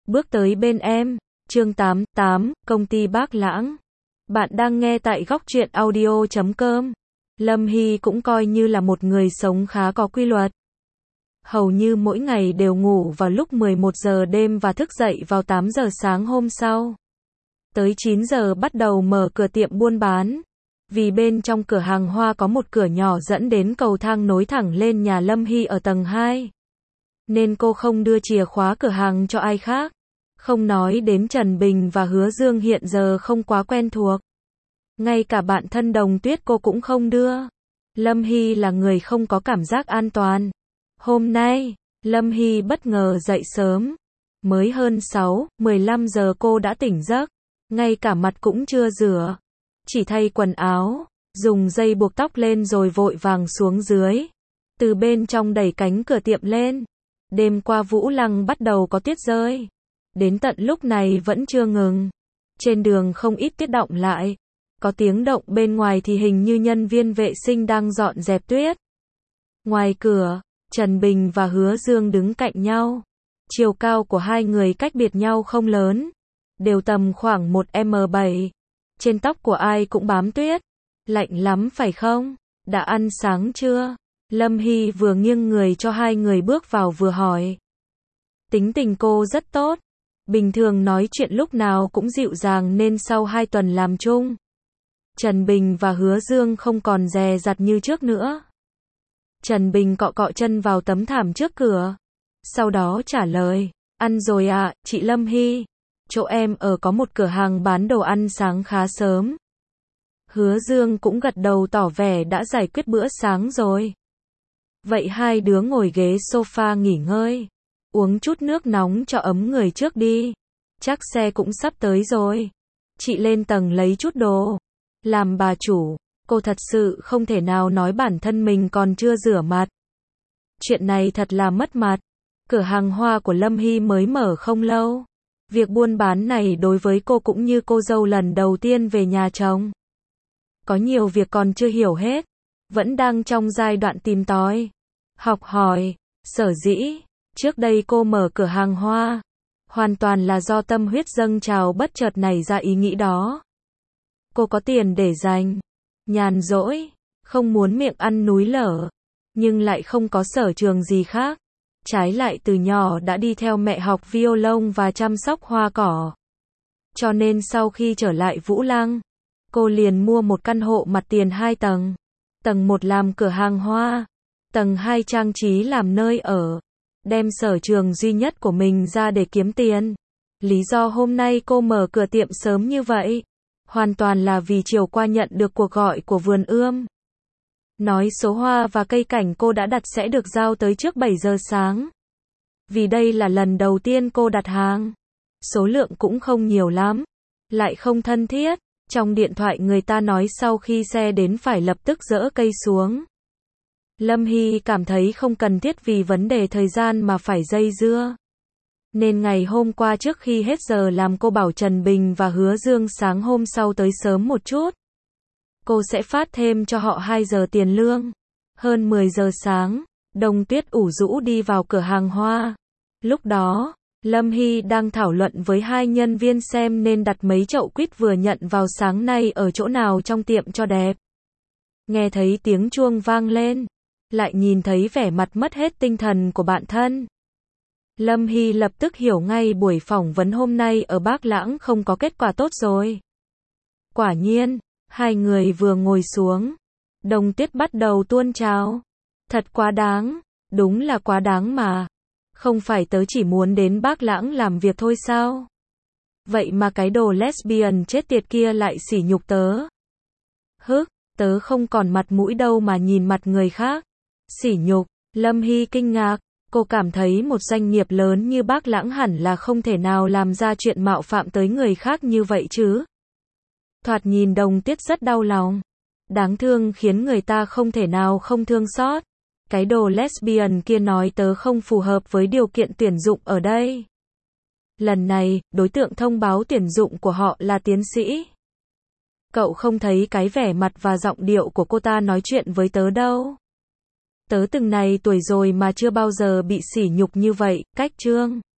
Bước tới bên em. Chương 88, công ty Bác Lãng. Bạn đang nghe tại góc truyện audio.com. Lâm Hy cũng coi như là một người sống khá có quy luật. Hầu như mỗi ngày đều ngủ vào lúc 11 giờ đêm và thức dậy vào 8 giờ sáng hôm sau. Tới 9 giờ bắt đầu mở cửa tiệm buôn bán. Vì bên trong cửa hàng hoa có một cửa nhỏ dẫn đến cầu thang nối thẳng lên nhà Lâm Hy ở tầng 2. Nên cô không đưa chìa khóa cửa hàng cho ai khác. Không nói đến Trần Bình và Hứa Dương hiện giờ không quá quen thuộc. Ngay cả bạn thân Đồng Tuyết cô cũng không đưa. Lâm Hy là người không có cảm giác an toàn. Hôm nay, Lâm Hy bất ngờ dậy sớm. Mới hơn 15 giờ cô đã tỉnh giấc. Ngay cả mặt cũng chưa rửa. Chỉ thay quần áo, dùng dây buộc tóc lên rồi vội vàng xuống dưới. Từ bên trong đẩy cánh cửa tiệm lên. Đêm qua Vũ Lăng bắt đầu có tuyết rơi. Đến tận lúc này vẫn chưa ngừng. Trên đường không ít tuyết đọng lại. Có tiếng động bên ngoài thì hình như nhân viên vệ sinh đang dọn dẹp tuyết. Ngoài cửa, Trần Bình và Hứa Dương đứng cạnh nhau. Chiều cao của hai người cách biệt nhau không lớn. Đều tầm khoảng 1m7. Trên tóc của ai cũng bám tuyết. Lạnh lắm phải không? Đã ăn sáng chưa? Lâm Hy vừa nghiêng người cho hai người bước vào vừa hỏi. Tính tình cô rất tốt. Bình thường nói chuyện lúc nào cũng dịu dàng nên sau 2 tuần làm chung. Trần Bình và Hứa Dương không còn dè dặt như trước nữa. Trần Bình cọ cọ chân vào tấm thảm trước cửa. Sau đó trả lời. Ăn rồi ạ, chị Lâm Hy. Chỗ em ở có một cửa hàng bán đồ ăn sáng khá sớm. Hứa Dương cũng gật đầu tỏ vẻ đã giải quyết bữa sáng rồi. Vậy hai đứa ngồi ghế sofa nghỉ ngơi. Uống chút nước nóng cho ấm người trước đi. Chắc xe cũng sắp tới rồi. Chị lên tầng lấy chút đồ. Làm bà chủ, cô thật sự không thể nào nói bản thân mình còn chưa rửa mặt. Chuyện này thật là mất mặt. Cửa hàng hoa của Lâm Hy mới mở không lâu. Việc buôn bán này đối với cô cũng như cô dâu lần đầu tiên về nhà chồng. Có nhiều việc còn chưa hiểu hết. Vẫn đang trong giai đoạn tìm tòi, học hỏi. Sở dĩ trước đây cô mở cửa hàng hoa, hoàn toàn là do tâm huyết dâng trào bất chợt nảy ra ý nghĩ đó. Cô có tiền để dành, nhàn rỗi, không muốn miệng ăn núi lở, nhưng lại không có sở trường gì khác. Trái lại từ nhỏ đã đi theo mẹ học violon và chăm sóc hoa cỏ. Cho nên sau khi trở lại Vũ Lăng, cô liền mua một căn hộ mặt tiền 2 tầng. Tầng 1 làm cửa hàng hoa, tầng 2 trang trí làm nơi ở. Đem sở trường duy nhất của mình ra để kiếm tiền. Lý do hôm nay cô mở cửa tiệm sớm như vậy, hoàn toàn là vì chiều qua nhận được cuộc gọi của vườn ươm. Nói số hoa và cây cảnh cô đã đặt sẽ được giao tới trước 7 giờ sáng. Vì đây là lần đầu tiên cô đặt hàng. Số lượng cũng không nhiều lắm. Lại không thân thiết. Trong điện thoại người ta nói sau khi xe đến phải lập tức dỡ cây xuống. Lâm Hy cảm thấy không cần thiết vì vấn đề thời gian mà phải dây dưa. Nên ngày hôm qua trước khi hết giờ làm cô bảo Trần Bình và Hứa Dương sáng hôm sau tới sớm một chút. Cô sẽ phát thêm cho họ 2 giờ tiền lương. Hơn 10 giờ sáng, Đồng Tuyết ủ rũ đi vào cửa hàng hoa. Lúc đó, Lâm Hy đang thảo luận với hai nhân viên xem nên đặt mấy chậu quýt vừa nhận vào sáng nay ở chỗ nào trong tiệm cho đẹp. Nghe thấy tiếng chuông vang lên, lại nhìn thấy vẻ mặt mất hết tinh thần của bạn thân. Lâm Hy lập tức hiểu ngay buổi phỏng vấn hôm nay ở Bác Lãng không có kết quả tốt rồi. Quả nhiên, hai người vừa ngồi xuống, Đồng Tuyết bắt đầu tuôn trào. Thật quá đáng, đúng là quá đáng mà. Không phải tớ chỉ muốn đến Bác Lãng làm việc thôi sao? Vậy mà cái đồ lesbian chết tiệt kia lại sỉ nhục tớ. Hức, tớ không còn mặt mũi đâu mà nhìn mặt người khác. Sỉ nhục, Lâm Hy kinh ngạc. Cô cảm thấy một doanh nghiệp lớn như Bác Lãng hẳn là không thể nào làm ra chuyện mạo phạm tới người khác như vậy chứ. Thoạt nhìn Đồng Tuyết rất đau lòng. Đáng thương khiến người ta không thể nào không thương xót. Cái đồ lesbian kia nói tớ không phù hợp với điều kiện tuyển dụng ở đây. Lần này, đối tượng thông báo tuyển dụng của họ là tiến sĩ. Cậu không thấy cái vẻ mặt và giọng điệu của cô ta nói chuyện với tớ đâu. Tớ từng này tuổi rồi mà chưa bao giờ bị sỉ nhục như vậy, cách Trương.